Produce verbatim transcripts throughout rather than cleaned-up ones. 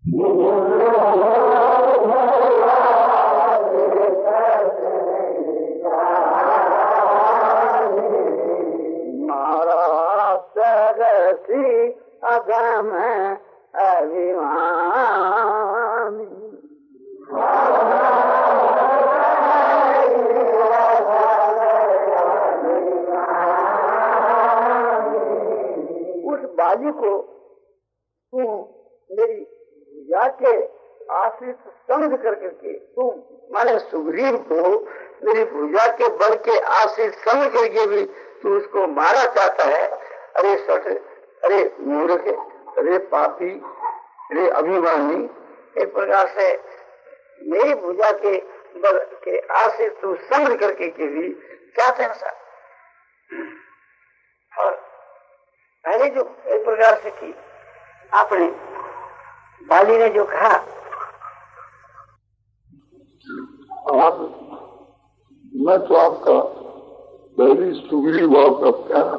मारा सरसी अगम अभिमानी उस बाली को तू मेरी पूजा के आश्रित समझ कर करके तू माने सुग्रीव को मेरी पूजा के बल के आश्रित समझ करके भी तू उसको मारा चाहता है। अरे सठ, अरे मूर्ख, अरे पापी, अरे अभिमानी, एक प्रकार से मेरी पूजा के बल के आश्रित तू समझ करके के भी चाहते हैं सर। और पहले जो एक प्रकार से की आपने बाली ने जो कहा आप, मैं तो आपका पहली सुग्रीव आपका प्यारा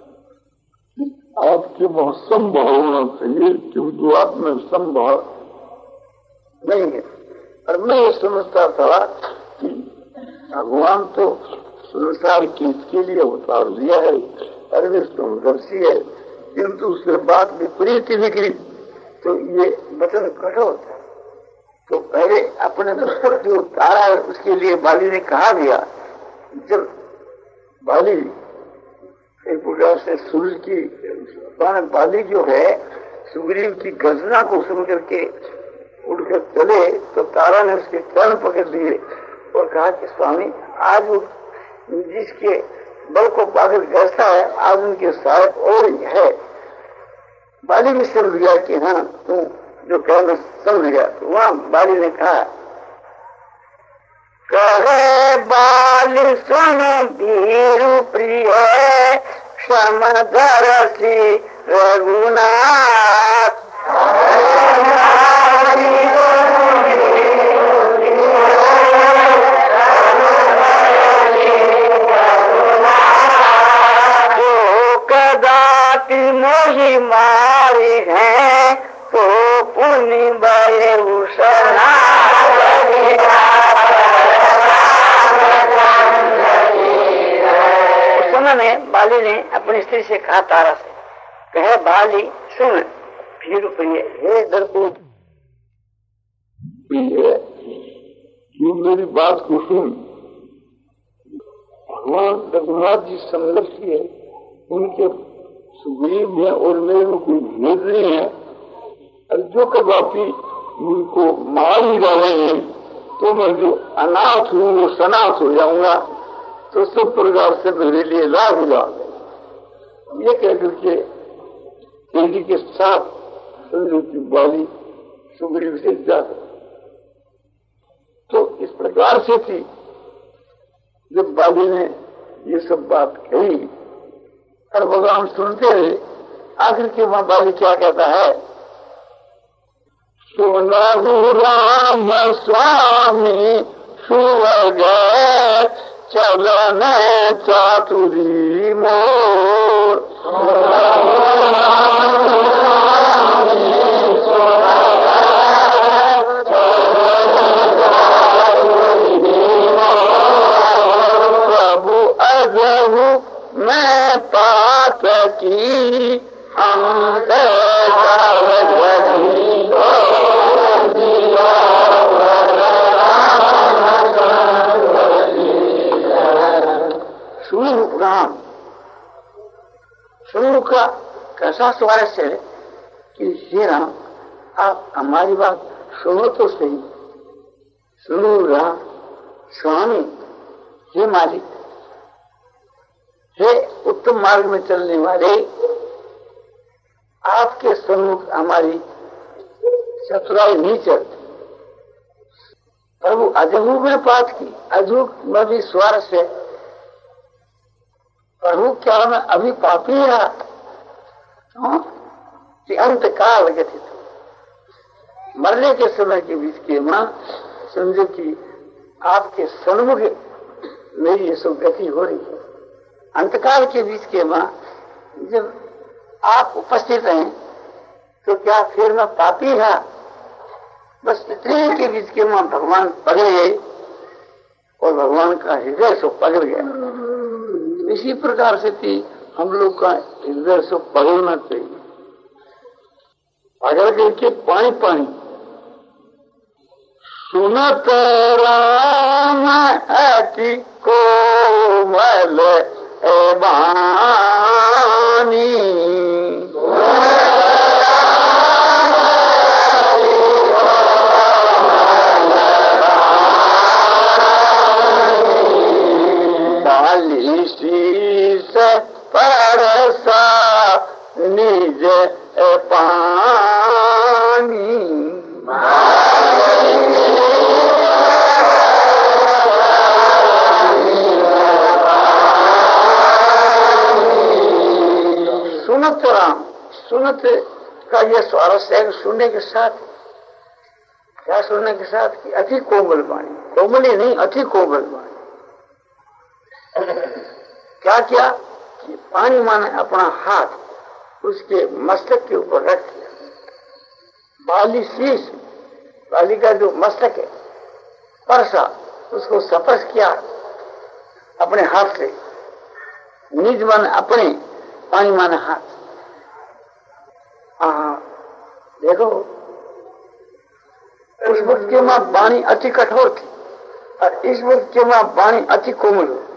आपके वहां संभाव होना चाहिए क्योंकि आप में संभाव नहीं है। और मैं ये समझता था कि भगवान तो संसार के इसके लिए अवतार दिया है, अरे समदर्शी है, किंतु उसके बाद विपरीत निकली तो ये वचन कठोर था। तो पहले अपने पुस्तक जो तारा है उसके लिए बाली ने कहा दिया। जब बाली एक प्रकार से सूर्य की बाली जो है सुग्रीव की गर्जना को सुन करके उठकर चले तो तारा ने उसके चरण पकड़ लिए और कहा कि स्वामी आज वो जिसके बल को पाकर गरजता है आज उनके सहायक और है। बाली ने समझ गया कि हाँ तू जो कहना समझ गया। तो वहां बाली ने कहा कहे बाली सुन वीरु प्रिय समदर्शी रघुनाथ जो कदापि मोहि मारे हैं तो पुण्य बड़े उषना में बाली ने अपनी स्त्री से कहा तारा से कहे बाली सुन फिर प्रिय हे दरपूत तू मेरी बात को सुन। भगवान रघुनाथ जी संघर्षी है, उनके सुग्रीव है और मेरे को कोई भेद नहीं है। और जो कदापि उनको मार ही रहे हैं तो मैं जो अनाथ हूँ वो सनाथ हो जाऊंगा तो सब प्रकार से मेरे लिए लाभ हुआ। ये कहकर के तेजी के साथ संजू की बाली सुग्रीव से जा तो इस प्रकार से थी। जब बाली ने ये सब बात कही और भगवान सुनते रहे, आखिर के वहां बाली क्या कहता है सुनहु राम स्वामी सुवग चलन चातुरी मोर प्रभु अजहु मैं पात की अंत राम सुनो का कैसा स्वारस्य है कि हे राम आप हमारी बात सुनो तो सही। सुनो राम स्वामी, हे मालिक, हे उत्तम मार्ग में चलने वाले, आपके सम्मुख हमारी चतुराई नहीं चलती। प्रभु अजहू में बात की, अजहू में भी स्वारस्य है। प्रभु क्या मैं अभी पापी रहा कि अंत काल गति मरने के समय के बीच के मां समझो कि आपके सन्मुख मेरी ये सब गति हो रही है। अंतकाल के बीच के मां जब आप उपस्थित हैं तो क्या फिर मैं पापी रहा बस इतने के बीच के वहां भगवान पकड़ गए और भगवान का हृदय सो पकड़ गया। इसी प्रकार से थी हम लोग का हृदय सो पकड़ना चाहिए, पकड़ करके पानी पानी सुनत राम अति कोमल बानी, बाली शीस परसा निज पानी, सुनत राम। सुनत का यह स्वारस्य है सुनने के साथ, क्या सुनने के साथ कि अति कोमल वाणी, कोमली नहीं अति कोमल वाणी। क्या क्या कि पानी माने अपना हाथ उसके मस्तक के ऊपर रख दिया, बाली शीश, बाली का जो मस्तक है परसा उसको स्पर्श किया अपने हाथ से, निज मन अपने, पानी माने हाथ। हाँ देखो उस वक्त के मां वाणी अति कठोर थी और इस वक्त के मां वाणी अति कोमल हो।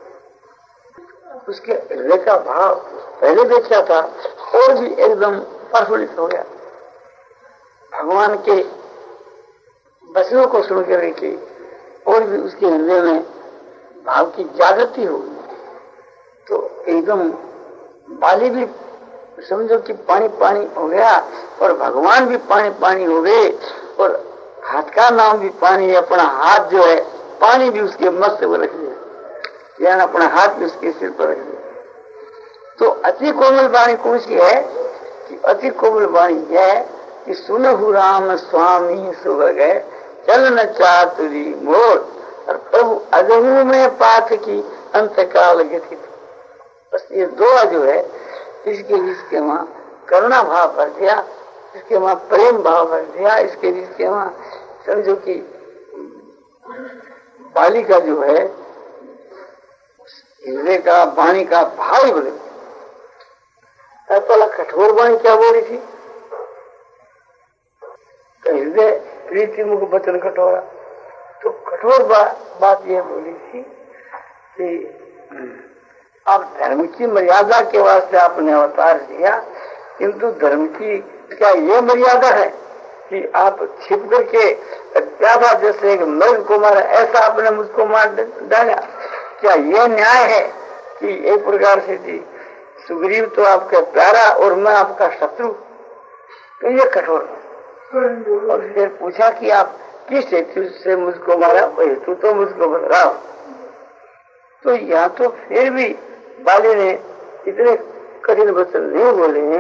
उसके हृदय का भाव पहले देखा था और भी एकदम प्रफुल्लित हो गया। भगवान के वचनों को सुनकर के और भी उसके हृदय में भाव की जागृति हो गई। तो एकदम बाली भी समझो कि पानी पानी हो गया और भगवान भी पानी पानी हो गए और हाथ का नाम भी पानी है। अपना हाथ जो है पानी भी उसके मस्त पर रख दिया, यानी अपना हाथ भी उसके सिर पर रख दिया। तो अति कोमल वाणी कौन सी है कि अति कोमल वाणी है कि सुनहु राम स्वामी सुभग चलन चातुरी मोर, और प्रभु अजहू में पाथ की अंतकाल गति। बस ये दो जो है इसके बीच के वहां करुणा भाव भर दिया, इसके वहां प्रेम भाव भर दिया, इसके बीच के वहां समझो कि बाली का जो है हृदय का वाणी का भाव ही बदल गया। पहला कठोर वाणी क्या बोली थी, हृदय प्रीति मुख वचन कठोरा। तो कठोर बा, बात यह बोली थी कि आप धर्म की मर्यादा के वास्ते आपने अवतार दिया, किंतु धर्म की क्या ये मर्यादा है कि आप छिप करके प्यादा जैसे एक मृग को मारा ऐसा आपने मुझको मार डाला? क्या ये न्याय है कि एक प्रकार से जी सुग्रीव तो आपका प्यारा और मैं आपका शत्रु? तो ये कठोर। और फिर पूछा कि आप किस हेतु से मुझको मारा, वो हेतु तो मुझको बताओ। तो यहाँ तो फिर भी बाली ने इतने कठिन वचन नहीं बोले हैं।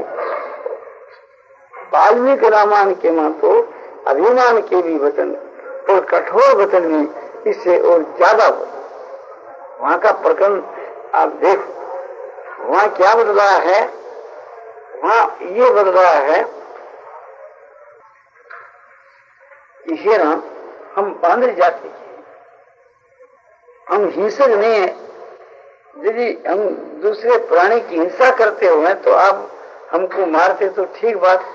वाल्मीकि रामायण के मां तो अभिमान के भी वचन और कठोर वचन भी इससे और ज्यादा हो। वहां का प्रकरण आप देखो, वहां क्या बदल रहा है, वहां ये बदल रहा है कि हे राम हम बांधर जाति के, हम हिंसक नहीं है। यदि हम दूसरे प्राणी की हिंसा करते हुए तो आप हमको मारते तो ठीक बात।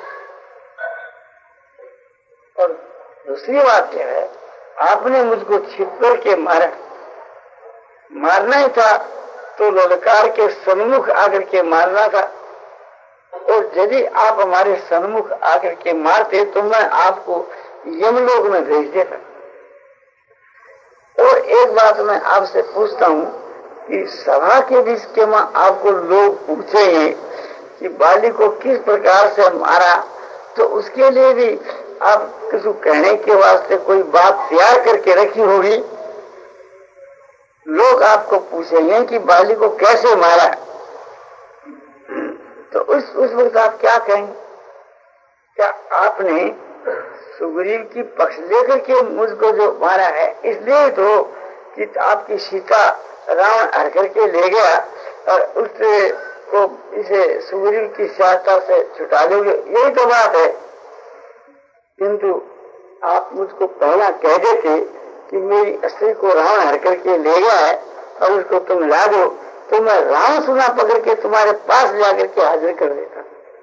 और दूसरी बात क्या है, आपने मुझको छिप करके मारा, मारना ही था तो ललकार के सन्मुख आकर के मारना था। और यदि आप हमारे सन्मुख आकर के मारते तो मैं आपको यमलोक में भेज देता। और एक बात मैं आपसे पूछता हूँ कि सभा के बीच के में आपको लोग पूछेंगे कि बाली को किस प्रकार से मारा, तो उसके लिए भी आप किसी कहने के वास्ते कोई बात तैयार करके रखी होगी। लोग आपको पूछेंगे कि बाली को कैसे मारा, तो उस उस वक्त आप क्या कहेंगे? क्या आपने सुग्रीव की पक्ष लेकर के मुझको जो मारा है, इसलिए तो कि आपकी सीता रावण हर करके ले गया और उससे को इसे सुग्रीव की सहायता से छुटा लोगे, यही तो बात है। किंतु आप मुझको पहला कह देते कि मेरी स्त्री को रावण हर करके ले गया है और उसको तुम ला दो, तो मैं राम सुना पकड़ के तुम्हारे पास जाकर के हाजिर कर देता।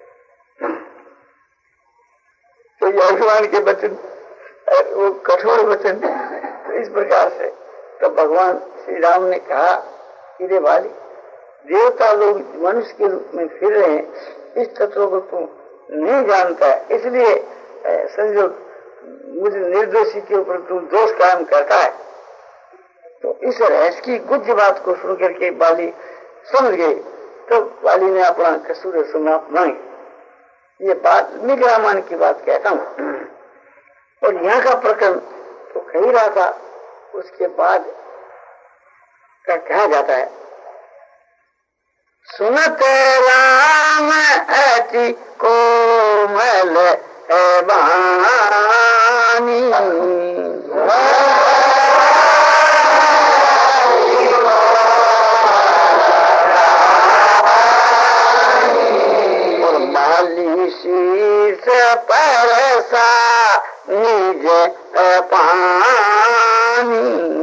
तो ये भगवान के वचन, वो कठोर वचन। तो इस प्रकार से तो भगवान श्री राम ने कहा कि रे वाली, देवता लोग मनुष्य के रूप में फिर रहे हैं, इस तत्व को तू नहीं जानता है, इसलिए समझो मुझे निर्दोषी के ऊपर तू दोष कायम करता है। तो इस रहस्य की गुज्ज बात को सुन करके बाली समझ गई। तो बाली ने अपना कसूर समाप्त मांगी। ये बात वाल्मीकि रामायण की बात कहता हूँ। और यहाँ का प्रकरण तो कही रहा था, उसके बाद का कहा जाता है, सुनत राम अति कोमल है बानी, और बाली शीर्ष परसा निज पानी,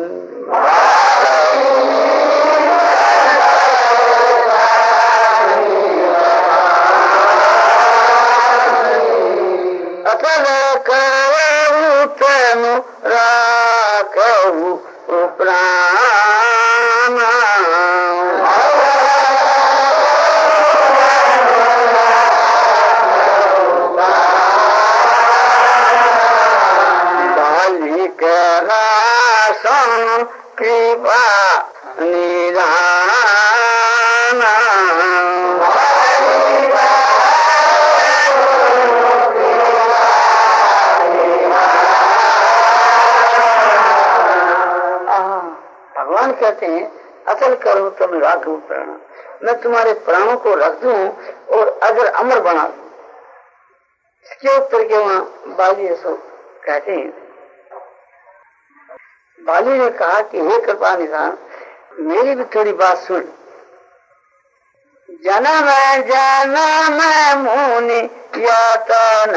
अतल करऊ तनु राखऊ प्राण, बाली करा सन कृपा निधान, भगवान कहते हैं अचल करो तुम राखो प्राण, मैं तुम्हारे प्राणों को रख दूं और अजर अमर बना दूं। इसके उत्तर के वहां बाली ऐसा कहते हैं, बाली ने कहा कि हे कृपा निधान, मेरी भी थोड़ी बात सुन। जन्म जन्म मुनि यतन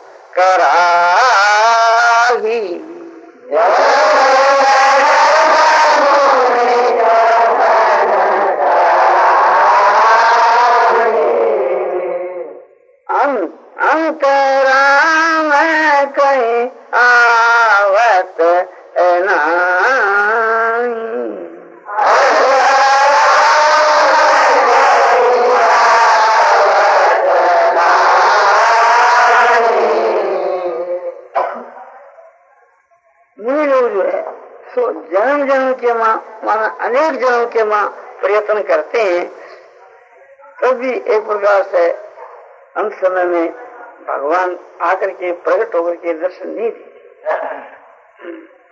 कराही, अंतराम कहीं आवत नहीं, मुनि लोग जो है सो जन्म जन्म के माँ माना अनेक जन्म के माँ प्रयत्न करते हैं, तब भी एक प्रकार से अंत समय में भगवान आकर के प्रकट होकर के दर्शन नहीं देते।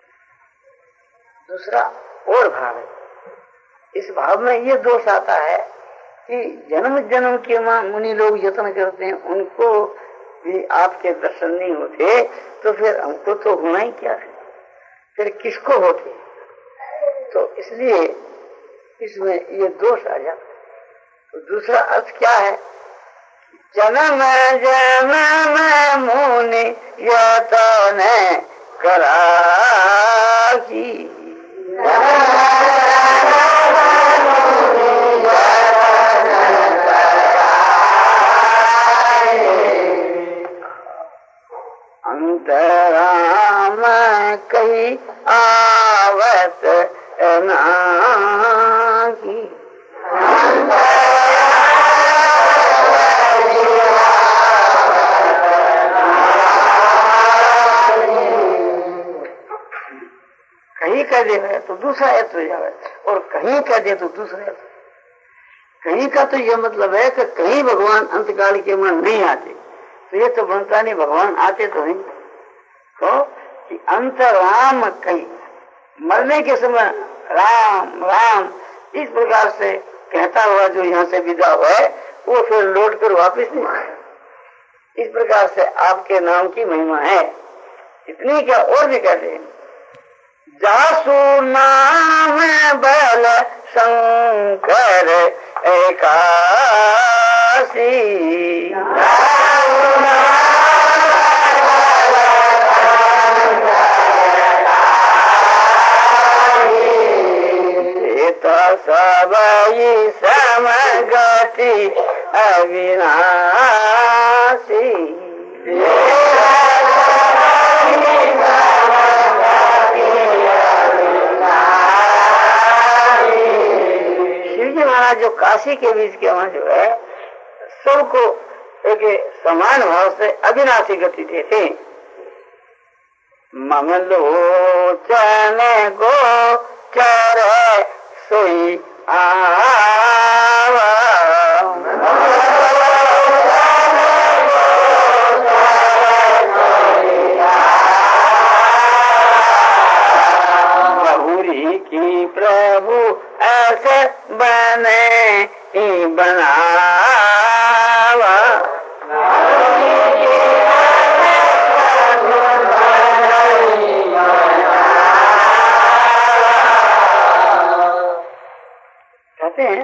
दूसरा और भाव है, इस भाव में ये दोष आता है कि जन्म जन्म के मां मुनि लोग यत्न करते हैं, उनको भी आपके दर्शन नहीं होते, तो फिर हमको तो होना ही क्या है, फिर किसको होते। तो इसलिए इसमें ये दोष आ जाता है। तो दूसरा अर्थ क्या है, जन्म जन्म मुनि यतन कराही, अंतराम कही आवत नाही, कहीं कह दे तो दूसरा अर्थ हो जाए और कहीं कह दे तो दूसरा अर्थ। कहीं का तो यह मतलब है कि कहीं भगवान अंतकाल के मन नहीं आते, तो ये तो बनता नहीं, भगवान आते तो नहीं। तो कि अंतराम कहीं मरने के समय राम राम इस प्रकार से कहता हुआ जो यहाँ से विदा हुआ है, वो फिर लौट कर वापिस नहीं आया। इस प्रकार से आपके नाम की महिमा है। इतनी क्या और भी कहते हैं, जासु नाम बल शंकर एकासी, जासु नाम बल सबई समगति अविनाशी। शिवजी महाराज जो काशी के बीच के वहां जो है सबको एक समान भाव से अविनाशी गति देते। ममलोचन गो चर सोई आवा, बहुरी की प्रभु ऐसे बने ही बनावा। कहते हैं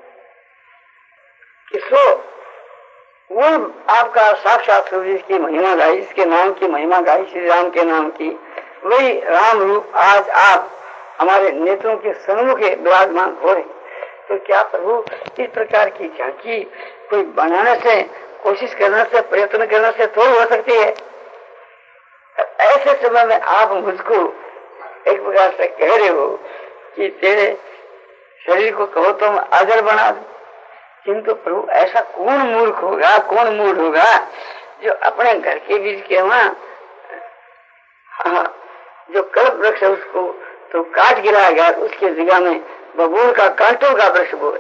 कि सो वो आपका साक्षात सूर्य की महिमा गाई, इसके नाम की महिमा गाई, श्री राम के नाम की, वही राम रूप आज आप हमारे नेत्रों के सम्मुख विराजमान हो रहे। तो क्या प्रभु इस प्रकार की झांकी कोई बनाने से, कोशिश करने से, प्रयत्न करने से थोड़ी हो सकती है? ऐसे समय में आप मुझको एक प्रकार से कह रहे हो कि तेरे शरीर को कहो तो मैं अजर बना दूं, किंतु प्रभु ऐसा कौन मूर्ख होगा, कौन मूढ़ होगा जो अपने घर के बीच के वहां जो कल्प वृक्ष है उसको तो काट गिराया गया, उसके जगह में बबूल का कांटों का वृक्ष बोए।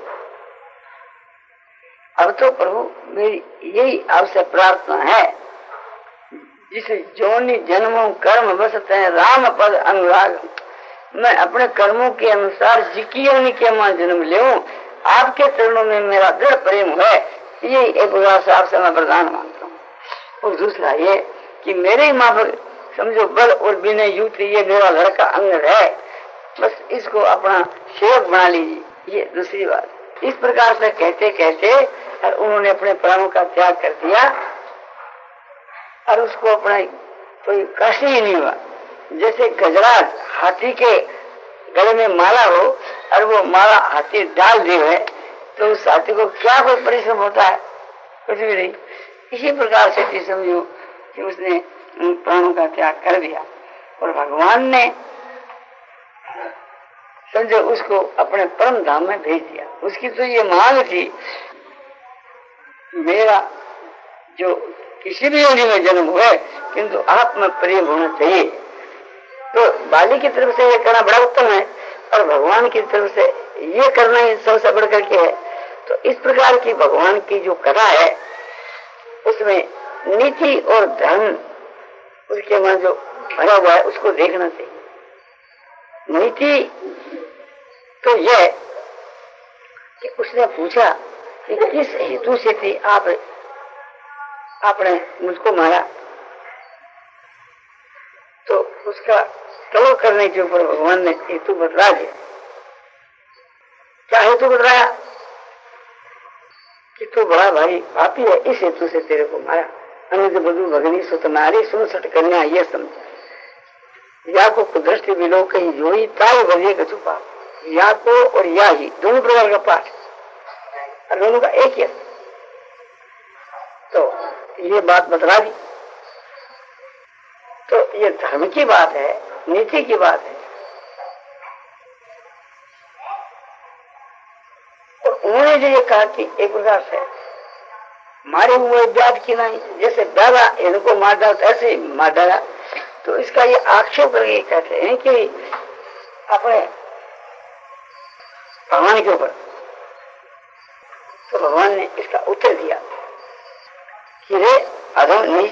अब तो प्रभु मेरी यही आपसे प्रार्थना है, जिसे जोनि जन्मों कर्म बसते हैं राम पद अनुराग, मैं अपने कर्मों के अनुसार जिकी योनि के मां जन्म लेऊं, आपके चरणों में मेरा दृढ़ प्रेम है, ये एक प्रकार से आपसे मैं वरदान मांगता हूँ। और दूसरा ये कि मेरे माँ समझो बल और विनय युक्त ये मेरा लड़का अंग है, बस इसको अपना सेवक बना लीजिए, ये दूसरी बात। इस प्रकार से कहते कहते और उन्होंने अपने प्राणों का त्याग कर दिया और उसको अपना कोई कष्ट ही नहीं हुआ। जैसे गजराज हाथी के गले में माला हो और वो माला हाथी डाल दी है तो उस हाथी को क्या कोई परिश्रम होता है? कुछ भी नहीं। इसी प्रकार से समझो कि उसने प्राणों का त्याग कर दिया और भगवान ने समझो उसको अपने परम धाम में भेज दिया। उसकी तो ये मांग थी, मेरा जो किसी भी योनि में जन्म हुए किंतु आप में प्रेम होना चाहिए। तो बाली की तरफ से ये करना बड़ा उत्तम है और भगवान की तरफ से ये करना ही सबसे बढ़ करके है। तो इस प्रकार की भगवान की जो कथा है उसमें नीति और धर्म उसके वहां जो भरा हुआ है उसको देखना चाहिए। नीति तो यह कि उसने पूछा कि किस हेतु से थी आप आपने मुझको मारा, तो उसका तलब करने के ऊपर भगवान ने हेतु बतला दिया। क्या हेतु बतलाया? कि तू बड़ा भारी पापी है, इस हेतु से तेरे को मारा। अनुज बधु भगनी सुत नारी सुन सट कन्या ये समझा। या को कुदृष्टि विलो कहीं जोई ताय भजे का छुपा। या को और या ही दोनों प्रकार का पाठ और दोनों का एक ही। तो ये बात बतला दी। तो ये धर्म की बात है, नीति की बात है। तो उन्होंने जो ये कहा कि एक प्रकार से मारे हुए व्याध की नहीं, जैसे डाला इनको मार डाला ऐसे ही मार डाला। तो इसका ये आक्षेप करके कहते हैं कि अपने भगवान के ऊपर। तो भगवान ने इसका उत्तर दिया कि रे अधम नहीं,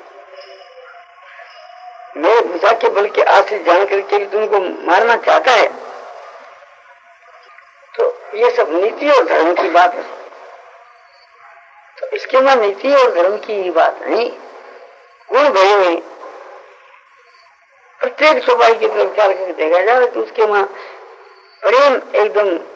मेरे भुजा के बल के आश्रित जान करके तुमको मारना चाहता है। तो ये सब नीति और धर्म की बात है। तो इसके में नीति और धर्म की ही बात नहीं, गुण भय नहीं। प्रत्येक स्वभाव की तरफ ख्याल करके देखा जाए तो उसके वहां प्रेम एकदम